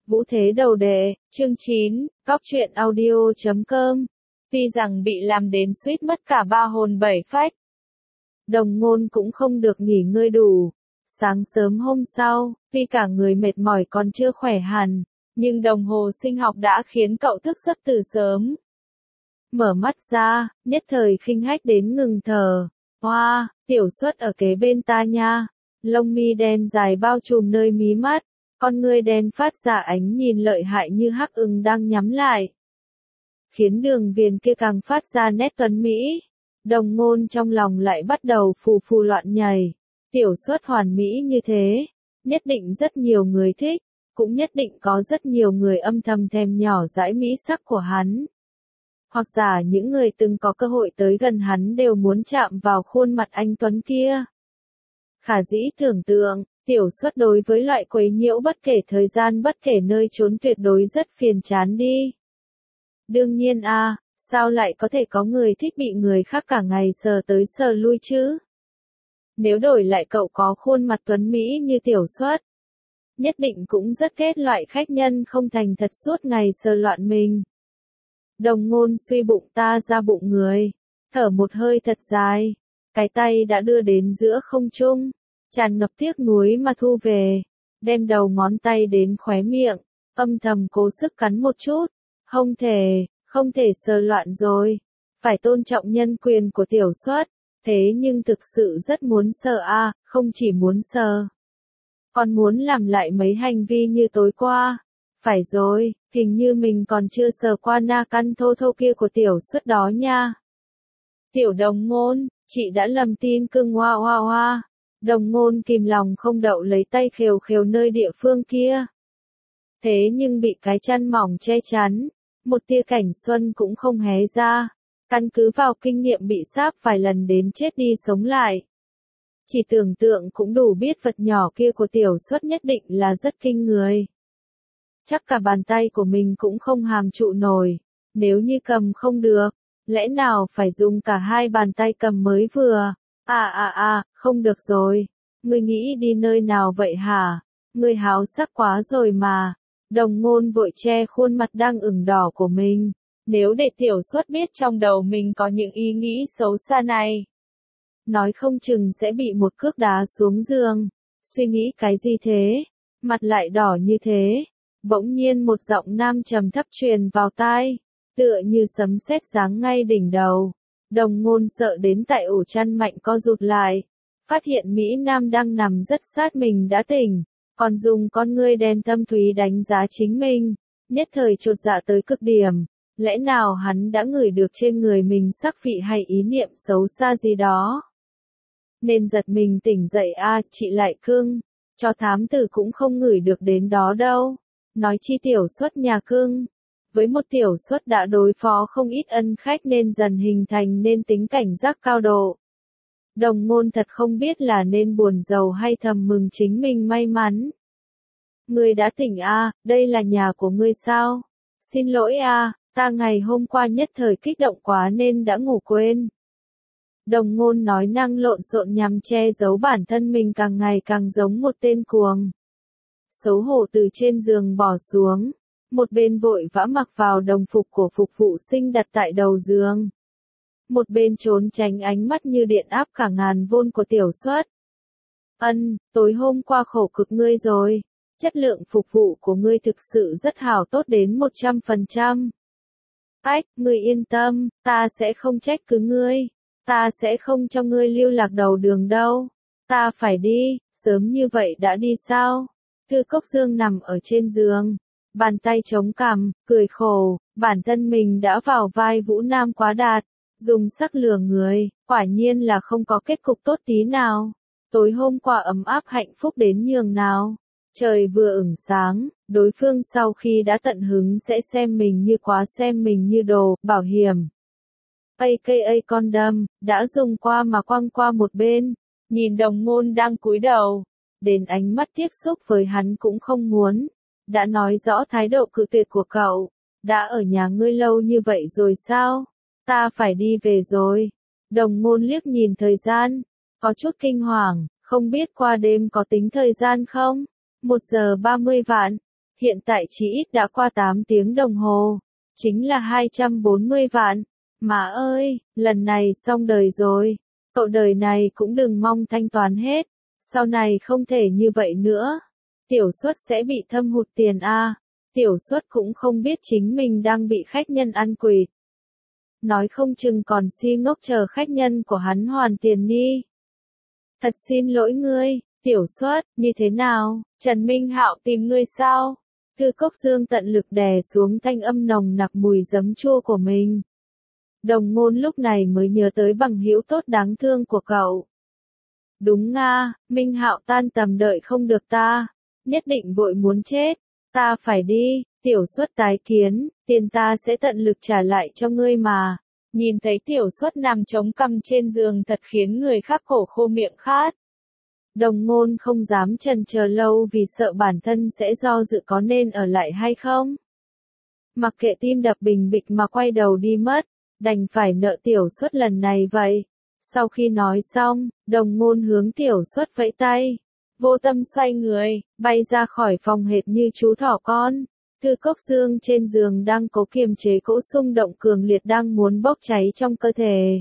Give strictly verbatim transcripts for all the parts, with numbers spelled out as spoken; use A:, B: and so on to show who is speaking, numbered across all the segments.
A: Vũ Thế Đầu Đề, chương chín, Góc truyện audio chấm com. Tuy rằng bị làm đến suýt mất cả ba hồn bảy phách. Đồng Ngôn cũng không được nghỉ ngơi đủ. Sáng sớm hôm sau, tuy cả người mệt mỏi còn chưa khỏe hẳn, nhưng đồng hồ sinh học đã khiến cậu thức giấc từ sớm. Mở mắt ra, nhất thời khinh hách đến ngừng thở. Hoa, Tiểu Suất ở kế bên ta nha. Lông mi đen dài bao trùm nơi mí mắt, con ngươi đen phát ra ánh nhìn lợi hại như hắc ưng đang nhắm lại. Khiến Đường Viền kia càng phát ra nét tuấn mỹ. Đồng Ngôn trong lòng lại bắt đầu phù phù loạn nhảy. Tiểu Suất hoàn mỹ như thế, nhất định rất nhiều người thích, cũng nhất định có rất nhiều người âm thầm thèm nhỏ dãi mỹ sắc của hắn. Hoặc giả những người từng có cơ hội tới gần hắn đều muốn chạm vào khuôn mặt anh tuấn kia. Khả dĩ tưởng tượng, Tiểu Suất đối với loại quấy nhiễu bất kể thời gian bất kể nơi trốn tuyệt đối rất phiền chán đi. Đương nhiên a, à, sao lại có thể có người thích bị người khác cả ngày sờ tới sờ lui chứ? Nếu đổi lại cậu có khuôn mặt tuấn mỹ như Tiểu Suất, nhất định cũng rất ghét loại khách nhân không thành thật suốt ngày sờ loạn mình. Đồng Ngôn suy bụng ta ra bụng người, thở một hơi thật dài, cái tay đã đưa đến giữa không trung, tràn ngập tiếc nuối mà thu về, đem đầu ngón tay đến khóe miệng, âm thầm cố sức cắn một chút, không thể, không thể sờ loạn rồi, phải tôn trọng nhân quyền của Tiểu Suất, thế nhưng thực sự rất muốn sờ a, à, không chỉ muốn sờ, còn muốn làm lại mấy hành vi như tối qua. Phải rồi, hình như mình còn chưa sờ qua na căn thô thô kia của Tiểu Suất đó nha. Tiểu Đồng Ngôn, chị đã lầm tin cưng hoa hoa hoa. Đồng Ngôn kìm lòng không đậu lấy tay khều khều nơi địa phương kia. Thế nhưng bị cái chăn mỏng che chắn, một tia cảnh xuân cũng không hé ra. Căn cứ vào kinh nghiệm bị sáp vài lần đến chết đi sống lại. Chỉ tưởng tượng cũng đủ biết vật nhỏ kia của Tiểu Suất nhất định là rất kinh người. Chắc cả bàn tay của mình cũng không hàm trụ nổi, nếu như cầm không được, lẽ nào phải dùng cả hai bàn tay cầm mới vừa. À à à, không được rồi, ngươi nghĩ đi nơi nào vậy hả? Ngươi háo sắc quá rồi mà. Đồng Ngôn vội che khuôn mặt đang ửng đỏ của mình, nếu để Tiểu Suất biết trong đầu mình có những ý nghĩ xấu xa này, nói không chừng sẽ bị một cước đá xuống giường. Suy nghĩ cái gì thế? Mặt lại đỏ như thế. Bỗng nhiên một giọng nam trầm thấp truyền vào tai, tựa như sấm sét giáng ngay đỉnh đầu. Đồng Ngôn sợ đến tại ổ chăn mạnh co rụt lại, phát hiện Mỹ Nam đang nằm rất sát mình đã tỉnh, còn dùng con ngươi đen thâm thúy đánh giá chính mình, nhất thời chột dạ tới cực điểm. Lẽ nào hắn đã ngửi được trên người mình sắc vị hay ý niệm xấu xa gì đó? Nên giật mình tỉnh dậy a, à, chị lại cưng, cho thám tử cũng không ngửi được đến đó đâu. Nói chi Tiểu Suất nhà cưng, với một Tiểu Suất đã đối phó không ít ân khách nên dần hình thành nên tính cảnh giác cao độ. Đồng Ngôn thật không biết là nên buồn rầu hay thầm mừng chính mình may mắn. Ngươi đã tỉnh a, à, đây là nhà của ngươi sao? Xin lỗi a, à, ta ngày hôm qua nhất thời kích động quá nên đã ngủ quên. Đồng Ngôn nói năng lộn xộn nhằm che giấu bản thân mình càng ngày càng giống một tên cuồng. Xấu hổ từ trên giường bỏ xuống, một bên vội vã mặc vào đồng phục của phục vụ sinh đặt tại đầu giường. Một bên trốn tránh ánh mắt như điện áp cả ngàn vôn của Tiểu Suất. Ân, tối hôm qua khổ cực ngươi rồi, chất lượng phục vụ của ngươi thực sự rất hảo tốt đến một trăm phần trăm. Ách, ngươi yên tâm, ta sẽ không trách cứ ngươi, ta sẽ không cho ngươi lưu lạc đầu đường đâu. Ta phải đi, sớm như vậy đã đi sao? Thư Cốc Dương nằm ở trên giường, bàn tay chống cằm, cười khổ, bản thân mình đã vào vai Vũ Nam quá đạt, dùng sắc lừa người, quả nhiên là không có kết cục tốt tí nào. Tối hôm qua ấm áp hạnh phúc đến nhường nào. Trời vừa ửng sáng, đối phương sau khi đã tận hứng sẽ xem mình như quá xem mình như đồ, bảo hiểm. a ca a condom, đã dùng qua mà quăng qua một bên, nhìn Đồng Ngôn đang cúi đầu. Đến ánh mắt tiếp xúc với hắn cũng không muốn. Đã nói rõ thái độ cự tuyệt của cậu. Đã ở nhà ngươi lâu như vậy rồi sao? Ta phải đi về rồi. Đồng Ngôn liếc nhìn thời gian. Có chút kinh hoàng, không biết qua đêm có tính thời gian không? Một giờ ba mươi vạn. Hiện tại chỉ ít đã qua tám tiếng đồng hồ. Chính là hai trăm bốn mươi vạn. Má ơi, lần này xong đời rồi. Cậu đời này cũng đừng mong thanh toán hết. Sau này không thể như vậy nữa. Tiểu Suất sẽ bị thâm hụt tiền a. Tiểu Suất cũng không biết chính mình đang bị khách nhân ăn quỵt. Nói không chừng còn si ngốc chờ khách nhân của hắn hoàn tiền đi. Thật xin lỗi ngươi, Tiểu Suất, như thế nào, Trần Minh Hạo tìm ngươi sao? Thư Cốc Dương tận lực đè xuống thanh âm nồng nặc mùi giấm chua của mình. Đồng Ngôn lúc này mới nhớ tới bằng hữu tốt đáng thương của cậu. Đúng nga, Minh Hạo tan tầm đợi không được ta, nhất định vội muốn chết, ta phải đi, Tiểu Suất tái kiến, tiền ta sẽ tận lực trả lại cho ngươi mà. Nhìn thấy Tiểu Suất nằm chống cằm trên giường thật khiến người khác cổ khô miệng khát. Đồng Ngôn không dám chần chờ lâu vì sợ bản thân sẽ do dự có nên ở lại hay không. Mặc kệ tim đập bình bịch mà quay đầu đi mất, đành phải nợ Tiểu Suất lần này vậy. Sau khi nói xong, Đồng Ngôn hướng Tiểu Suất vẫy tay. Vô tâm xoay người, bay ra khỏi phòng hệt như chú thỏ con. Thư Cốc Dương trên giường đang cố kiềm chế cỗ xung động cường liệt đang muốn bốc cháy trong cơ thể.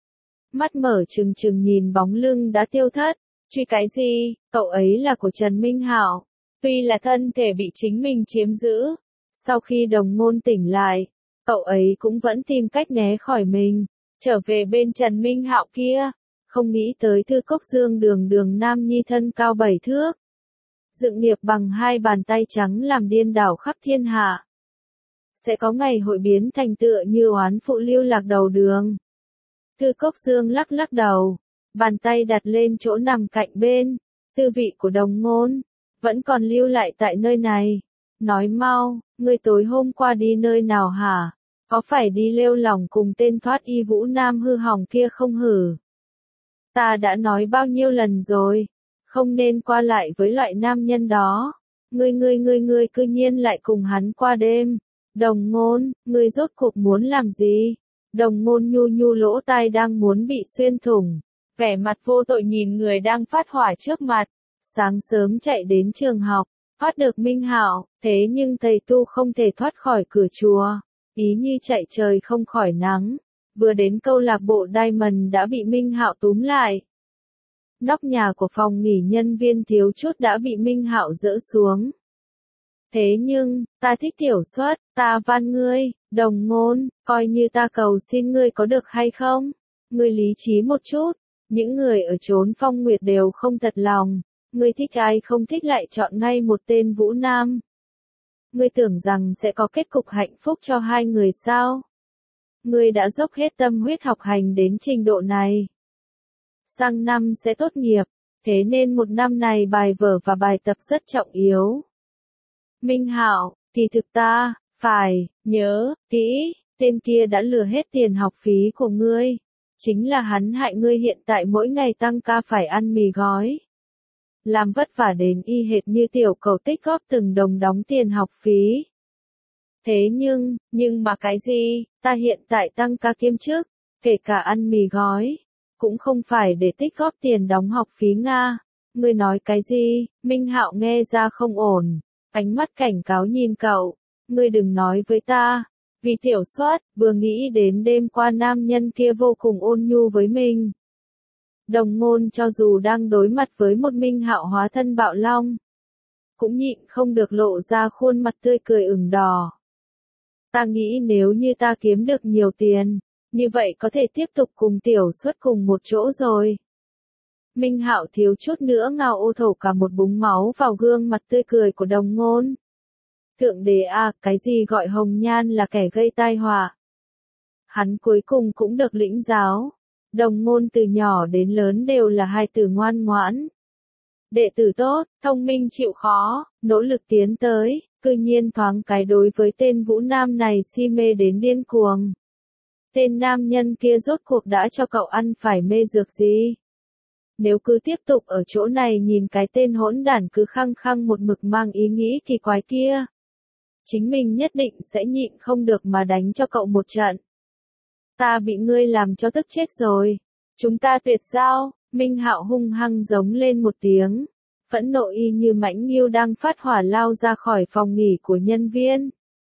A: Mắt mở trừng trừng nhìn bóng lưng đã tiêu thất. Truy cái gì, cậu ấy là của Trần Minh Hạo. Tuy là thân thể bị chính mình chiếm giữ. Sau khi Đồng Ngôn tỉnh lại, cậu ấy cũng vẫn tìm cách né khỏi mình. Trở về bên Trần Minh Hạo kia. Không nghĩ tới Thư Cốc Dương đường đường nam nhi thân cao bảy thước. Dựng nghiệp bằng hai bàn tay trắng làm điên đảo khắp thiên hạ. Sẽ có ngày hội biến thành tựa như oán phụ lưu lạc đầu đường. Thư Cốc Dương lắc lắc đầu. Bàn tay đặt lên chỗ nằm cạnh bên. Tư vị của Đồng Ngôn. Vẫn còn lưu lại tại nơi này. Nói mau, ngươi tối hôm qua đi nơi nào hả? Có phải đi lêu lỏng cùng tên thoát y vũ nam hư hỏng kia không hử? Ta đã nói bao nhiêu lần rồi. Không nên qua lại với loại nam nhân đó. Ngươi ngươi ngươi ngươi cư nhiên lại cùng hắn qua đêm. Đồng Ngôn, ngươi rốt cuộc muốn làm gì? Đồng Ngôn nhu nhu lỗ tai đang muốn bị xuyên thủng. Vẻ mặt vô tội nhìn người đang phát hỏa trước mặt. Sáng sớm chạy đến trường học, thoát được Minh Hạo, thế nhưng thầy tu không thể thoát khỏi cửa chùa. Ý như chạy trời không khỏi nắng. Vừa đến câu lạc bộ Diamond đã bị Minh Hạo túm lại. Nóc nhà của phòng nghỉ nhân viên thiếu chút đã bị Minh Hạo dỡ xuống. Thế nhưng, ta thích Tiểu Suất, ta van ngươi, Đồng Ngôn, coi như ta cầu xin ngươi có được hay không? Ngươi lý trí một chút, những người ở chốn Phong Nguyệt đều không thật lòng, ngươi thích ai không thích lại chọn ngay một tên Vũ Nam. Ngươi tưởng rằng sẽ có kết cục hạnh phúc cho hai người sao? Ngươi đã dốc hết tâm huyết học hành đến trình độ này. Sang năm sẽ tốt nghiệp, thế nên một năm này bài vở và bài tập rất trọng yếu. Minh Hạo, thì thực ta, phải, nhớ, kỹ, tên kia đã lừa hết tiền học phí của ngươi. Chính là hắn hại ngươi hiện tại mỗi ngày tăng ca phải ăn mì gói. Làm vất vả đến y hệt như tiểu cầu tích góp từng đồng đóng tiền học phí. Thế nhưng, nhưng mà cái gì, ta hiện tại tăng ca kiêm chức, kể cả ăn mì gói, cũng không phải để tích góp tiền đóng học phí Nga. Ngươi nói cái gì, Minh Hạo nghe ra không ổn, ánh mắt cảnh cáo nhìn cậu, ngươi đừng nói với ta, vì Tiểu Suất, vừa nghĩ đến đêm qua nam nhân kia vô cùng ôn nhu với mình. Đồng Ngôn cho dù đang đối mặt với một Minh Hạo hóa thân bạo long, cũng nhịn không được lộ ra khuôn mặt tươi cười ửng đỏ. Ta nghĩ nếu như ta kiếm được nhiều tiền, như vậy có thể tiếp tục cùng Tiểu Suất cùng một chỗ rồi. Minh Hạo thiếu chút nữa ngao ô thổ cả một búng máu vào gương mặt tươi cười của Đồng Ngôn. Thượng đế à, cái gì gọi Hồng Nhan là kẻ gây tai họa. Hắn cuối cùng cũng được lĩnh giáo. Đồng Ngôn từ nhỏ đến lớn đều là hai từ ngoan ngoãn. Đệ tử tốt, thông minh chịu khó, nỗ lực tiến tới, cư nhiên thoáng cái đối với tên Vũ Nam này si mê đến điên cuồng. Tên nam nhân kia rốt cuộc đã cho cậu ăn phải mê dược gì? Nếu cứ tiếp tục ở chỗ này nhìn cái tên hỗn đản cứ khăng khăng một mực mang ý nghĩ kỳ quái kia, chính mình nhất định sẽ nhịn không được mà đánh cho cậu một trận. Ta bị ngươi làm cho tức chết rồi. Chúng ta tuyệt giao. Minh Hạo hung hăng giống lên một tiếng. phẫn nộ y như mãnh nghiêu đang phát hỏa lao ra khỏi phòng nghỉ của nhân viên.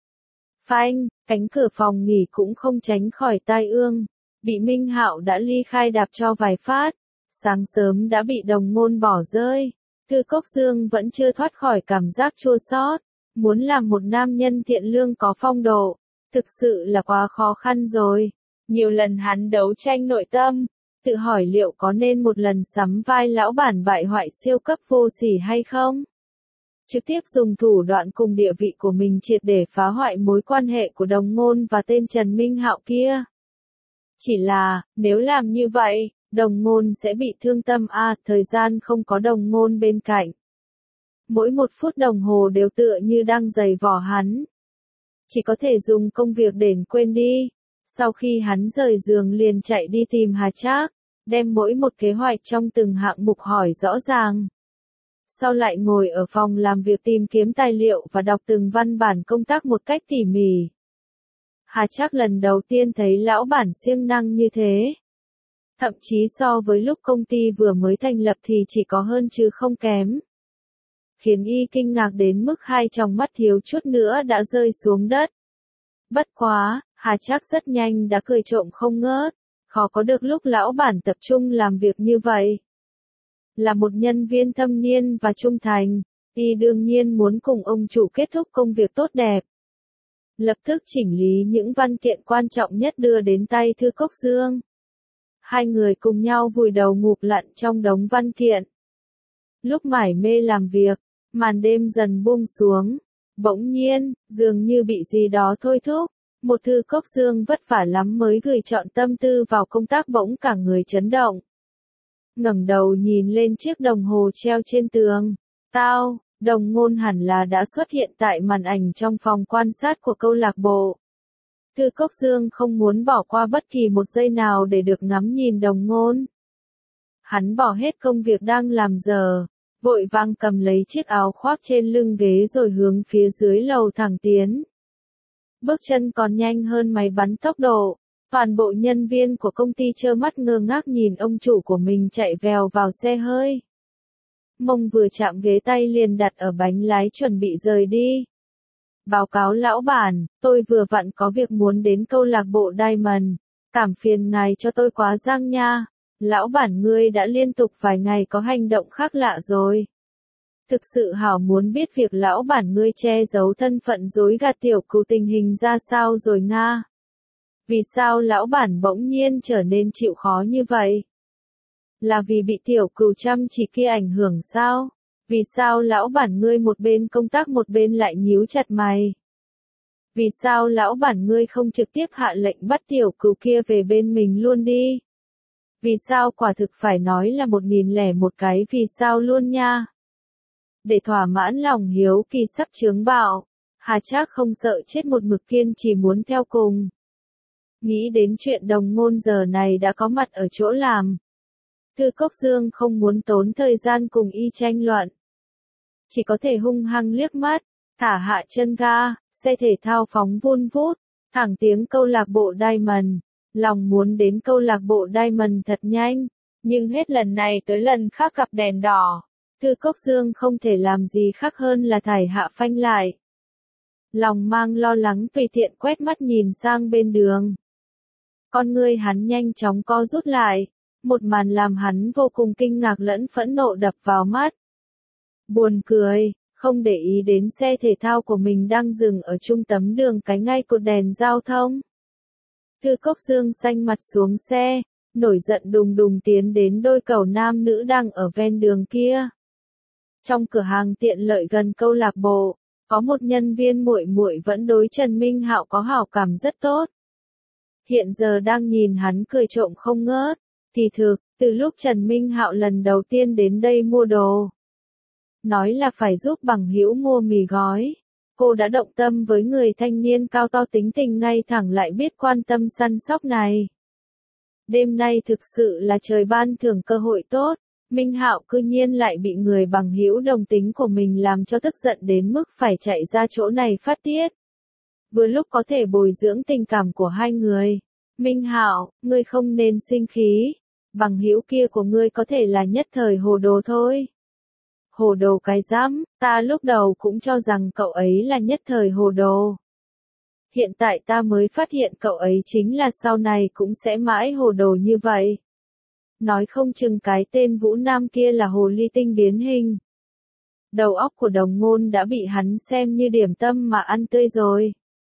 A: Phanh, cánh cửa phòng nghỉ cũng không tránh khỏi tai ương, bị Minh Hạo đã ly khai đạp cho vài phát, sáng sớm đã bị Đồng Ngôn bỏ rơi. Thư Cốc Dương vẫn chưa thoát khỏi cảm giác chua xót, muốn làm một nam nhân thiện lương có phong độ, thực sự là quá khó khăn rồi. Nhiều lần hắn đấu tranh nội tâm, tự hỏi liệu có nên một lần sắm vai lão bản bại hoại siêu cấp vô sỉ hay không? Trực tiếp dùng thủ đoạn cùng địa vị của mình triệt để phá hoại mối quan hệ của Đồng Ngôn và tên Trần Minh Hạo kia. Chỉ là, nếu làm như vậy, Đồng Ngôn sẽ bị thương tâm à, thời gian không có Đồng Ngôn bên cạnh. Mỗi một phút đồng hồ đều tựa như đang giày vò hắn. Chỉ có thể dùng công việc để quên đi. Sau khi hắn rời giường liền chạy đi tìm Hà Trác, đem mỗi một kế hoạch trong từng hạng mục hỏi rõ ràng. Sau lại ngồi ở phòng làm việc tìm kiếm tài liệu và đọc từng văn bản công tác một cách tỉ mỉ. Hà Trác lần đầu tiên thấy lão bản siêng năng như thế. Thậm chí so với lúc công ty vừa mới thành lập thì chỉ có hơn chứ không kém. Khiến y kinh ngạc đến mức hai tròng mắt thiếu chút nữa đã rơi xuống đất. Bất quá, Hà Trác rất nhanh đã cười trộm không ngớt, khó có được lúc lão bản tập trung làm việc như vậy. Là một nhân viên thâm niên và trung thành, y đương nhiên muốn cùng ông chủ kết thúc công việc tốt đẹp. Lập tức chỉnh lý những văn kiện quan trọng nhất đưa đến tay Thư Cốc Dương. Hai người cùng nhau vùi đầu ngụp lặn trong đống văn kiện. Lúc mải mê làm việc, màn đêm dần buông xuống. Bỗng nhiên, dường như bị gì đó thôi thúc, một Thư Cốc Dương vất vả lắm mới gửi trọn tâm tư vào công tác bỗng cả người chấn động. Ngẩng đầu nhìn lên chiếc đồng hồ treo trên tường. Tao, Đồng Ngôn hẳn là đã xuất hiện tại màn ảnh trong phòng quan sát của câu lạc bộ. Thư Cốc Dương không muốn bỏ qua bất kỳ một giây nào để được ngắm nhìn Đồng Ngôn. Hắn bỏ hết công việc đang làm giờ, vội vàng cầm lấy chiếc áo khoác trên lưng ghế rồi hướng phía dưới lầu thẳng tiến. Bước chân còn nhanh hơn máy bắn tốc độ, toàn bộ nhân viên của công ty trơ mắt ngơ ngác nhìn ông chủ của mình chạy vèo vào xe hơi. Mông vừa chạm ghế tay liền đặt ở bánh lái chuẩn bị rời đi. Báo cáo lão bản, tôi vừa vặn có việc muốn đến câu lạc bộ Diamond, cảm phiền ngài cho tôi quá giang nha. Lão bản ngươi đã liên tục vài ngày có hành động khác lạ rồi. Thực sự hảo muốn biết việc lão bản ngươi che giấu thân phận dối gạt tiểu cừu tình hình ra sao rồi nga. Vì sao lão bản bỗng nhiên trở nên chịu khó như vậy? Là vì bị tiểu cừu chăm chỉ kia ảnh hưởng sao? Vì sao lão bản ngươi một bên công tác một bên lại nhíu chặt mày? Vì sao lão bản ngươi không trực tiếp hạ lệnh bắt tiểu cừu kia về bên mình luôn đi? Vì sao quả thực phải nói là một nghìn lẻ một cái vì sao luôn nha? Để thỏa mãn lòng hiếu kỳ sắp chướng bạo, Hà Trác không sợ chết một mực kiên trì muốn theo cùng. Nghĩ đến chuyện Đồng Ngôn giờ này đã có mặt ở chỗ làm. Thư Cốc Dương không muốn tốn thời gian cùng y tranh luận. Chỉ có thể hung hăng liếc mắt, thả hạ chân ga, xe thể thao phóng vun vút, thẳng tiếng câu lạc bộ Diamond. Lòng muốn đến câu lạc bộ Diamond thật nhanh, nhưng hết lần này tới lần khác gặp đèn đỏ. Thư Cốc Dương không thể làm gì khác hơn là thải hạ phanh lại. Lòng mang lo lắng tùy tiện quét mắt nhìn sang bên đường. Con ngươi hắn nhanh chóng co rút lại, một màn làm hắn vô cùng kinh ngạc lẫn phẫn nộ đập vào mắt. Buồn cười, không để ý đến xe thể thao của mình đang dừng ở trung tâm đường cái ngay cột đèn giao thông. Thư Cốc Dương xanh mặt xuống xe, nổi giận đùng đùng tiến đến đôi cẩu nam nữ đang ở ven đường kia. Trong cửa hàng tiện lợi gần câu lạc bộ, có một nhân viên muội muội vẫn đối Trần Minh Hạo có hảo cảm rất tốt. Hiện giờ đang nhìn hắn cười trộm không ngớt, thì thực, từ lúc Trần Minh Hạo lần đầu tiên đến đây mua đồ, nói là phải giúp bằng hữu mua mì gói, cô đã động tâm với người thanh niên cao to tính tình ngay thẳng lại biết quan tâm săn sóc này. Đêm nay thực sự là trời ban thưởng cơ hội tốt, Minh Hạo cư nhiên lại bị người bằng hữu đồng tính của mình làm cho tức giận đến mức phải chạy ra chỗ này phát tiết. Vừa lúc có thể bồi dưỡng tình cảm của hai người. Minh Hạo, ngươi không nên sinh khí, bằng hữu kia của ngươi có thể là nhất thời hồ đồ thôi. Hồ đồ cái rắm, ta lúc đầu cũng cho rằng cậu ấy là nhất thời hồ đồ. Hiện tại ta mới phát hiện cậu ấy chính là sau này cũng sẽ mãi hồ đồ như vậy. Nói không chừng cái tên Vũ Nam kia là hồ ly tinh biến hình. Đầu óc của Đồng Ngôn đã bị hắn xem như điểm tâm mà ăn tươi rồi.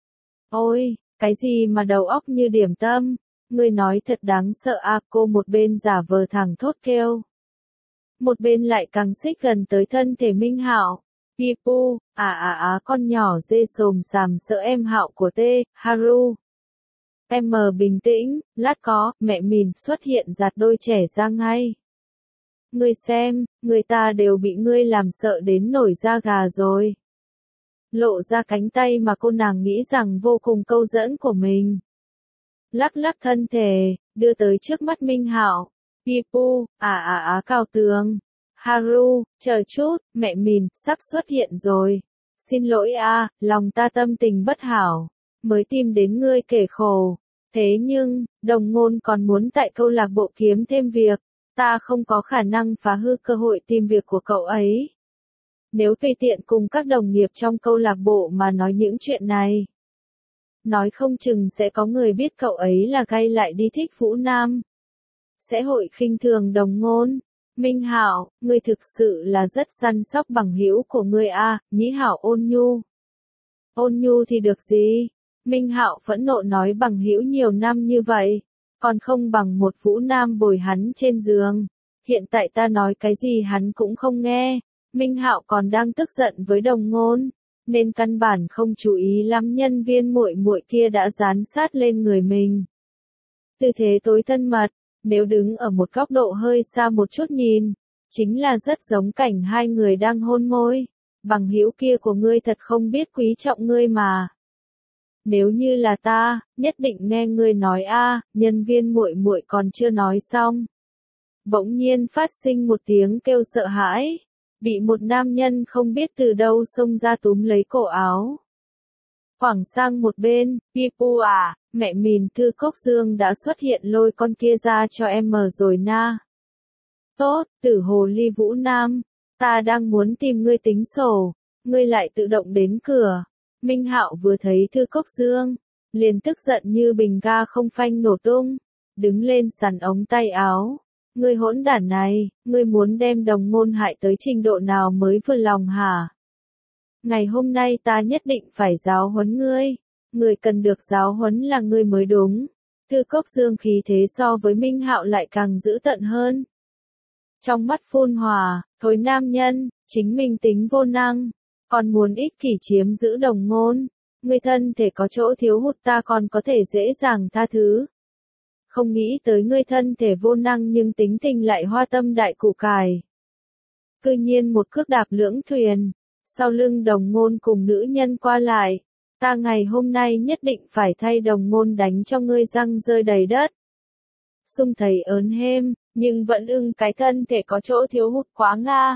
A: Ôi, cái gì mà đầu óc như điểm tâm, ngươi nói thật đáng sợ à, cô một bên giả vờ thẳng thốt kêu. Một bên lại càng xích gần tới thân thể Minh Hạo. Pipu, à à à con nhỏ dê xồm xàm sợ em Hạo của tê, Haru. Em mờ bình tĩnh, lát có, mẹ mìn xuất hiện giạt đôi trẻ ra ngay. Ngươi xem, người ta đều bị ngươi làm sợ đến nổi da gà rồi. Lộ ra cánh tay mà cô nàng nghĩ rằng vô cùng câu dẫn của mình. Lắc lắc thân thể, đưa tới trước mắt Minh Hạo. Pipu, à à à cao tường. Haru, chờ chút, mẹ mìn, sắp xuất hiện rồi. Xin lỗi a, lòng ta tâm tình bất hảo, mới tìm đến ngươi kể khổ. Thế nhưng, Đồng Ngôn còn muốn tại câu lạc bộ kiếm thêm việc, ta không có khả năng phá hư cơ hội tìm việc của cậu ấy. Nếu tùy tiện cùng các đồng nghiệp trong câu lạc bộ mà nói những chuyện này, nói không chừng sẽ có người biết cậu ấy là gay lại đi thích Vũ Nam. Sẽ hội khinh thường Đồng Ngôn. Minh Hạo, ngươi thực sự là rất săn sóc bằng hữu của ngươi a, Nhĩ Hạo ôn nhu. Ôn nhu thì được gì? Minh Hạo phẫn nộ nói bằng hữu nhiều năm như vậy, còn không bằng một Vũ Nam bồi hắn trên giường. Hiện tại ta nói cái gì hắn cũng không nghe. Minh Hạo còn đang tức giận với Đồng Ngôn, nên căn bản không chú ý lắm nhân viên muội muội kia đã dán sát lên người mình. Tư thế tối thân mật, nếu đứng ở một góc độ hơi xa một chút nhìn, chính là rất giống cảnh hai người đang hôn môi. Bằng hữu kia của ngươi thật không biết quý trọng ngươi mà. Nếu như là ta, nhất định nghe ngươi nói a, nhân viên muội muội còn chưa nói xong. Bỗng nhiên phát sinh một tiếng kêu sợ hãi, bị một nam nhân không biết từ đâu xông ra túm lấy cổ áo. Khoảng sang một bên, Pipu à, mẹ mìn Thư Cốc Dương đã xuất hiện lôi con kia ra cho em mờ rồi na. Tốt, tử hồ ly Vũ Nam, ta đang muốn tìm ngươi tính sổ, ngươi lại tự động đến cửa. Minh Hạo vừa thấy Thư Cốc Dương, liền tức giận như bình ga không phanh nổ tung, đứng lên sắn ống tay áo. Ngươi hỗn đản này, ngươi muốn đem Đồng Ngôn hại tới trình độ nào mới vừa lòng hả? Ngày hôm nay ta nhất định phải giáo huấn ngươi, người cần được giáo huấn là ngươi mới đúng. Thư Cốc Dương khí thế so với Minh Hạo lại càng dữ tợn hơn. Trong mắt phun hỏa, thối nam nhân, chính mình tính vô năng, còn muốn ích kỷ chiếm giữ Đồng Ngôn. Ngươi thân thể có chỗ thiếu hụt ta còn có thể dễ dàng tha thứ. Không nghĩ tới ngươi thân thể vô năng nhưng tính tình lại hoa tâm đại củ cải. Cư nhiên một cước đạp lưỡng thuyền, sau lưng Đồng Ngôn cùng nữ nhân qua lại. Ta ngày hôm nay nhất định phải thay Đồng Ngôn đánh cho ngươi răng rơi đầy đất. Sung thấy ớn hêm, nhưng vẫn ưng cái thân thể có chỗ thiếu hụt quá nga.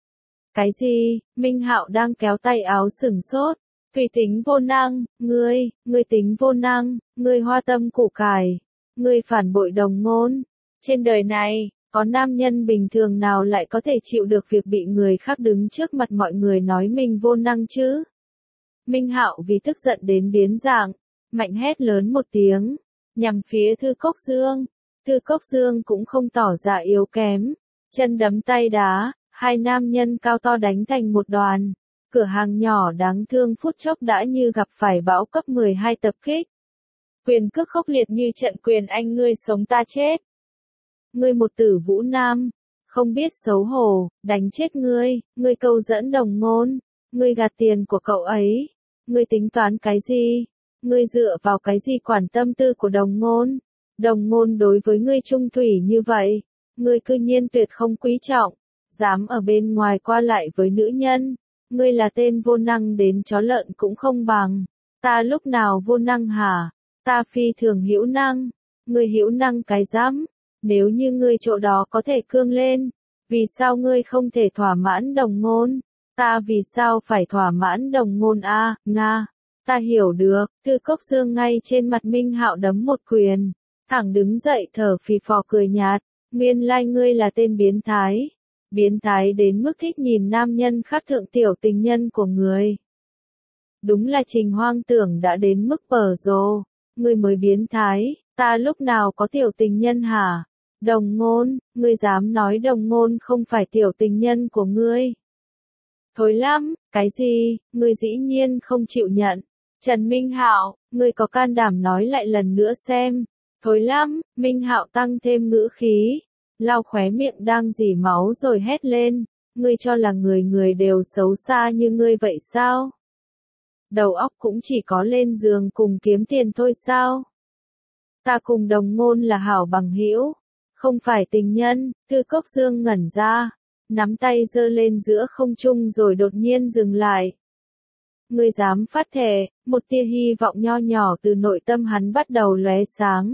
A: Cái gì? Minh Hạo đang kéo tay áo sửng sốt. Tùy tính vô năng, ngươi, ngươi tính vô năng, ngươi hoa tâm củ cải, ngươi phản bội Đồng Ngôn. Trên đời này, có nam nhân bình thường nào lại có thể chịu được việc bị người khác đứng trước mặt mọi người nói mình vô năng chứ? Minh Hạo vì tức giận đến biến dạng, mạnh hét lớn một tiếng, nhằm phía Thư Cốc Dương. Thư Cốc Dương cũng không tỏ ra yếu kém, chân đấm tay đá, hai nam nhân cao to đánh thành một đoàn. Cửa hàng nhỏ đáng thương phút chốc đã như gặp phải bão cấp mười hai tập kích. Quyền cước khốc liệt như trận quyền anh ngươi sống ta chết. Ngươi một tử Vũ Nam, không biết xấu hổ, đánh chết ngươi, ngươi câu dẫn Đồng Ngôn, ngươi gạt tiền của cậu ấy, ngươi tính toán cái gì, ngươi dựa vào cái gì quản tâm tư của Đồng Ngôn, Đồng Ngôn đối với ngươi trung thủy như vậy, ngươi cư nhiên tuyệt không quý trọng, dám ở bên ngoài qua lại với nữ nhân, ngươi là tên vô năng đến chó lợn cũng không bằng, ta lúc nào vô năng hả, ta phi thường hữu năng, ngươi hữu năng cái rắm. Nếu như ngươi chỗ đó có thể cương lên, vì sao ngươi không thể thỏa mãn Đồng Ngôn? Ta vì sao phải thỏa mãn Đồng Ngôn a, à, Nga? Ta hiểu được, Thư Cốc Dương ngay trên mặt Minh Hạo đấm một quyền, thẳng đứng dậy thở phì phò cười nhạt, nguyên lai ngươi là tên biến thái. Biến thái đến mức thích nhìn nam nhân khác thượng tiểu tình nhân của người. Đúng là Trình Hoang Tưởng đã đến mức bở rồ. Ngươi mới biến thái, ta lúc nào có tiểu tình nhân hả? Đồng Ngôn, ngươi dám nói Đồng Ngôn không phải tiểu tình nhân của ngươi? Thối lắm, cái gì, ngươi dĩ nhiên không chịu nhận. Trần Minh Hạo, ngươi có can đảm nói lại lần nữa xem. Thối lắm, Minh Hạo tăng thêm ngữ khí, lau khóe miệng đang rỉ máu rồi hét lên, ngươi cho là người người đều xấu xa như ngươi vậy sao? Đầu óc cũng chỉ có lên giường cùng kiếm tiền thôi sao? Ta cùng Đồng Ngôn là hảo bằng hữu, không phải tình nhân. Thư Cốc Dương ngẩn ra, nắm tay giơ lên giữa không trung rồi đột nhiên dừng lại. Ngươi dám phát thề? Một tia hy vọng nho nhỏ từ nội tâm hắn bắt đầu lóe sáng.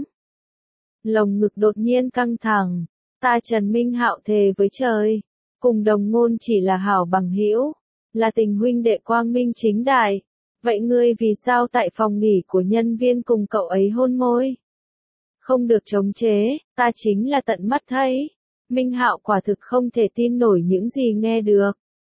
A: Lồng ngực đột nhiên căng thẳng. Ta Trần Minh Hạo thề với trời, cùng Đồng Ngôn chỉ là hảo bằng hữu, là tình huynh đệ quang minh chính đại. Vậy ngươi vì sao tại phòng nghỉ của nhân viên cùng cậu ấy hôn môi? Không được chống chế, ta chính là tận mắt thấy. Minh Hạo quả thực không thể tin nổi những gì nghe được.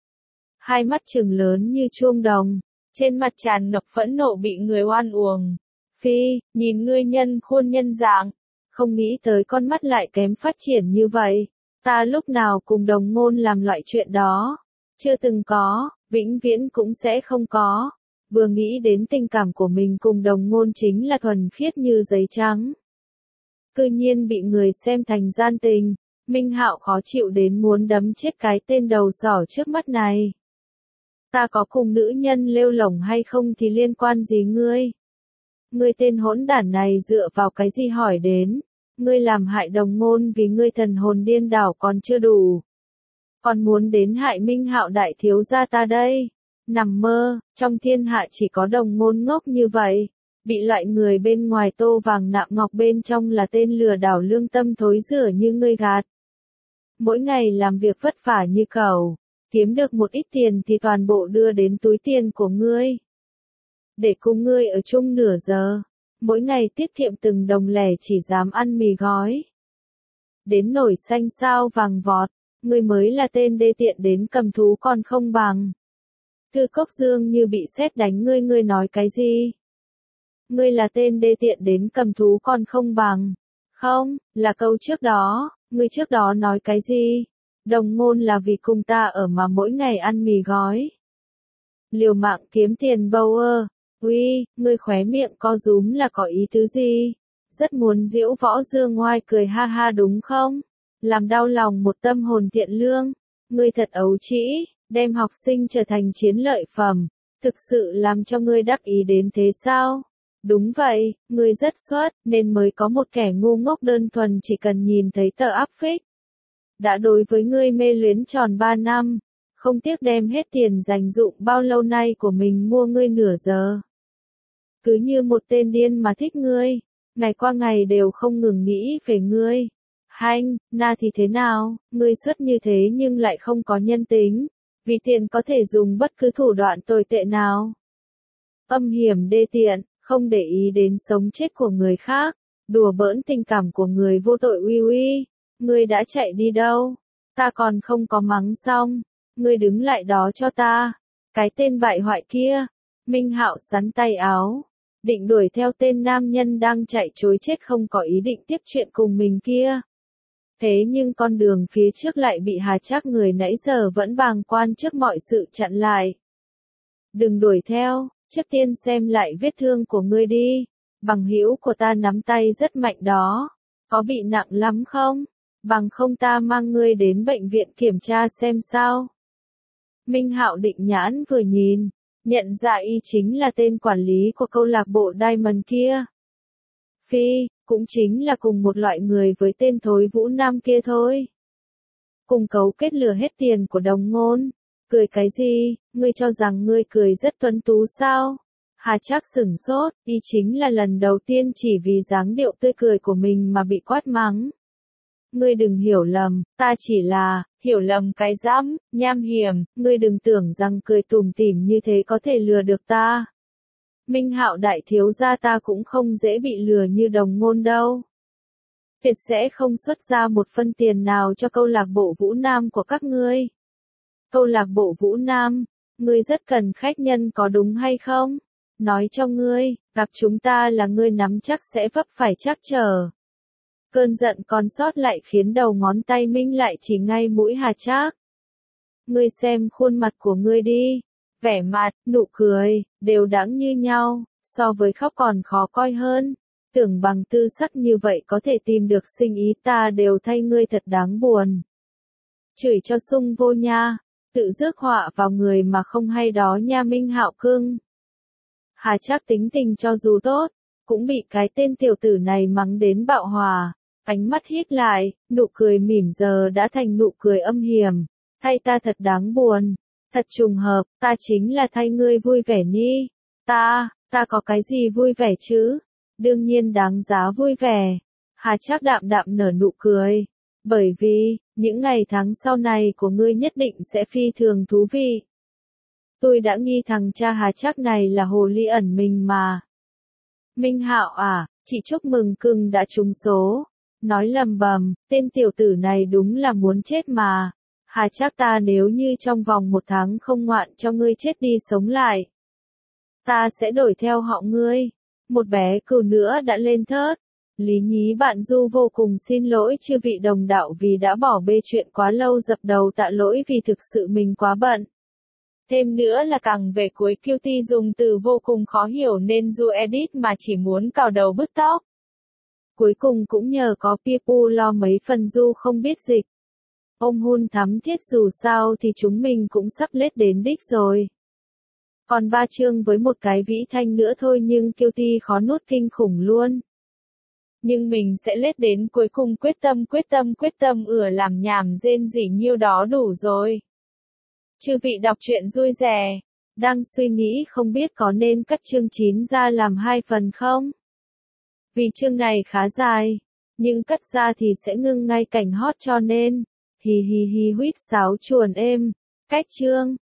A: Hai mắt trừng lớn như chuông đồng, trên mặt tràn ngập phẫn nộ bị người oan uổng. Phi, nhìn ngươi nhân khuôn nhân dạng, không nghĩ tới con mắt lại kém phát triển như vậy. Ta lúc nào cùng Đồng Ngôn làm loại chuyện đó? Chưa từng có, vĩnh viễn cũng sẽ không có. Vừa nghĩ đến tình cảm của mình cùng Đồng Ngôn chính là thuần khiết như giấy trắng. Cư nhiên bị người xem thành gian tình, Minh Hạo khó chịu đến muốn đấm chết cái tên đầu sỏ trước mắt này. Ta có cùng nữ nhân lêu lổng hay không thì liên quan gì ngươi? Ngươi tên hỗn đản này dựa vào cái gì hỏi đến? Ngươi làm hại Đồng Ngôn vì ngươi thần hồn điên đảo còn chưa đủ. Còn muốn đến hại Minh Hạo đại thiếu gia ta đây? Nằm mơ, trong thiên hạ chỉ có Đồng Ngôn ngốc như vậy. Bị loại người bên ngoài tô vàng nạm ngọc bên trong là tên lừa đảo lương tâm thối rửa như ngươi gạt. Mỗi ngày làm việc vất vả như cẩu, kiếm được một ít tiền thì toàn bộ đưa đến túi tiền của ngươi. Để cùng ngươi ở chung nửa giờ, mỗi ngày tiết kiệm từng đồng lẻ chỉ dám ăn mì gói. Đến nổi xanh sao vàng vọt, ngươi mới là tên đê tiện đến cầm thú còn không bằng. Thư Cốc Dương như bị sét đánh ngươi ngươi nói cái gì? Ngươi là tên đê tiện đến cầm thú còn không bằng. Không, là câu trước đó, ngươi trước đó nói cái gì? Đồng Ngôn là vì cùng ta ở mà mỗi ngày ăn mì gói. Liều mạng kiếm tiền bâu ơ. Uy, ngươi khóe miệng co rúm là có ý tứ gì? Rất muốn giễu võ dương ngoai cười ha ha đúng không? Làm đau lòng một tâm hồn thiện lương. Ngươi thật ấu trĩ, đem học sinh trở thành chiến lợi phẩm. Thực sự làm cho ngươi đắc ý đến thế sao? Đúng vậy, ngươi rất xuất, nên mới có một kẻ ngu ngốc đơn thuần chỉ cần nhìn thấy tờ áp phích. Đã đối với ngươi mê luyến tròn ba năm, không tiếc đem hết tiền dành dụm bao lâu nay của mình mua ngươi nửa giờ. Cứ như một tên điên mà thích ngươi, ngày qua ngày đều không ngừng nghĩ về ngươi. Hanh, na thì thế nào, ngươi xuất như thế nhưng lại không có nhân tính, vì tiền có thể dùng bất cứ thủ đoạn tồi tệ nào. Âm hiểm đê tiện, không để ý đến sống chết của người khác, đùa bỡn tình cảm của người vô tội uy uy. Ngươi đã chạy đi đâu? Ta còn không có mắng xong. Ngươi đứng lại đó cho ta. Cái tên bại hoại kia. Minh Hạo sắn tay áo, định đuổi theo tên nam nhân đang chạy trối chết không có ý định tiếp chuyện cùng mình kia. Thế nhưng con đường phía trước lại bị Hà Trác người nãy giờ vẫn bàng quan trước mọi sự chặn lại. Đừng đuổi theo, trước tiên xem lại vết thương của ngươi đi. Bằng hữu của ta nắm tay rất mạnh đó. Có bị nặng lắm không? Bằng không ta mang ngươi đến bệnh viện kiểm tra xem sao. Minh Hạo định nhãn vừa nhìn, nhận ra y chính là tên quản lý của câu lạc bộ Diamond kia. Phi, cũng chính là cùng một loại người với tên thối Vũ Nam kia thôi. Cùng cấu kết lừa hết tiền của Đồng Ngôn. Cười cái gì, ngươi cho rằng ngươi cười rất tuấn tú sao? Hà Trác sửng sốt, y chính là lần đầu tiên chỉ vì dáng điệu tươi cười của mình mà bị quát mắng. Ngươi đừng hiểu lầm, ta chỉ là, hiểu lầm cái dám, nham hiểm, ngươi đừng tưởng rằng cười tủm tỉm như thế có thể lừa được ta. Minh Hạo đại thiếu gia ta cũng không dễ bị lừa như Đồng Ngôn đâu. Tuyệt sẽ không xuất ra một phân tiền nào cho câu lạc bộ Vũ Nam của các ngươi. Câu lạc bộ Vũ Nam, ngươi rất cần khách nhân có đúng hay không? Nói cho ngươi, gặp chúng ta là ngươi nắm chắc sẽ vấp phải trắc trở. Cơn giận còn sót lại khiến đầu ngón tay Minh lại chỉ ngay mũi Hà Trác. Ngươi xem khuôn mặt của ngươi đi, vẻ mặt, nụ cười, đều đãng như nhau, so với khóc còn khó coi hơn. Tưởng bằng tư sắc như vậy có thể tìm được sinh ý ta đều thay ngươi thật đáng buồn. Chửi cho sung vô nha, tự rước họa vào người mà không hay đó nha Minh Hạo cưng. Hà Trác tính tình cho dù tốt, cũng bị cái tên tiểu tử này mắng đến bạo hòa, ánh mắt híp lại, nụ cười mỉm giờ đã thành nụ cười âm hiểm, thay ta thật đáng buồn, thật trùng hợp, ta chính là thay ngươi vui vẻ ni, ta, ta có cái gì vui vẻ chứ, đương nhiên đáng giá vui vẻ, Hà Trác đạm đạm nở nụ cười, bởi vì, những ngày tháng sau này của ngươi nhất định sẽ phi thường thú vị. Tôi đã nghi thằng cha Hà Trác này là hồ ly ẩn mình mà. Minh Hạo à, chị chúc mừng cưng đã trúng số. Nói lầm bầm, tên tiểu tử này đúng là muốn chết mà. Hà Trác ta nếu như trong vòng một tháng không ngoạn cho ngươi chết đi sống lại. Ta sẽ đổi theo họ ngươi. Một bé cừu nữa đã lên thớt. Lý Nhí bạn Du vô cùng xin lỗi chư vị đồng đạo vì đã bỏ bê chuyện quá lâu, dập đầu tạ lỗi vì thực sự mình quá bận. Thêm nữa là càng về cuối Q T dùng từ vô cùng khó hiểu nên Du edit mà chỉ muốn cào đầu bứt tóc. Cuối cùng cũng nhờ có Pipu lo mấy phần Du không biết dịch. Ông hun thắm thiết dù sao thì chúng mình cũng sắp lết đến đích rồi. Còn ba chương với một cái vĩ thanh nữa thôi nhưng Q T khó nuốt kinh khủng luôn. Nhưng mình sẽ lết đến cuối cùng, quyết tâm quyết tâm quyết tâm ửa làm nhảm rên rỉ nhiêu đó đủ rồi. Chư vị đọc truyện vui vẻ, đang suy nghĩ không biết có nên cắt chương chín ra làm hai phần không? Vì chương này khá dài, nhưng cắt ra thì sẽ ngưng ngay cảnh hot cho nên, hì hì hì huýt sáo chuồn êm, cách chương.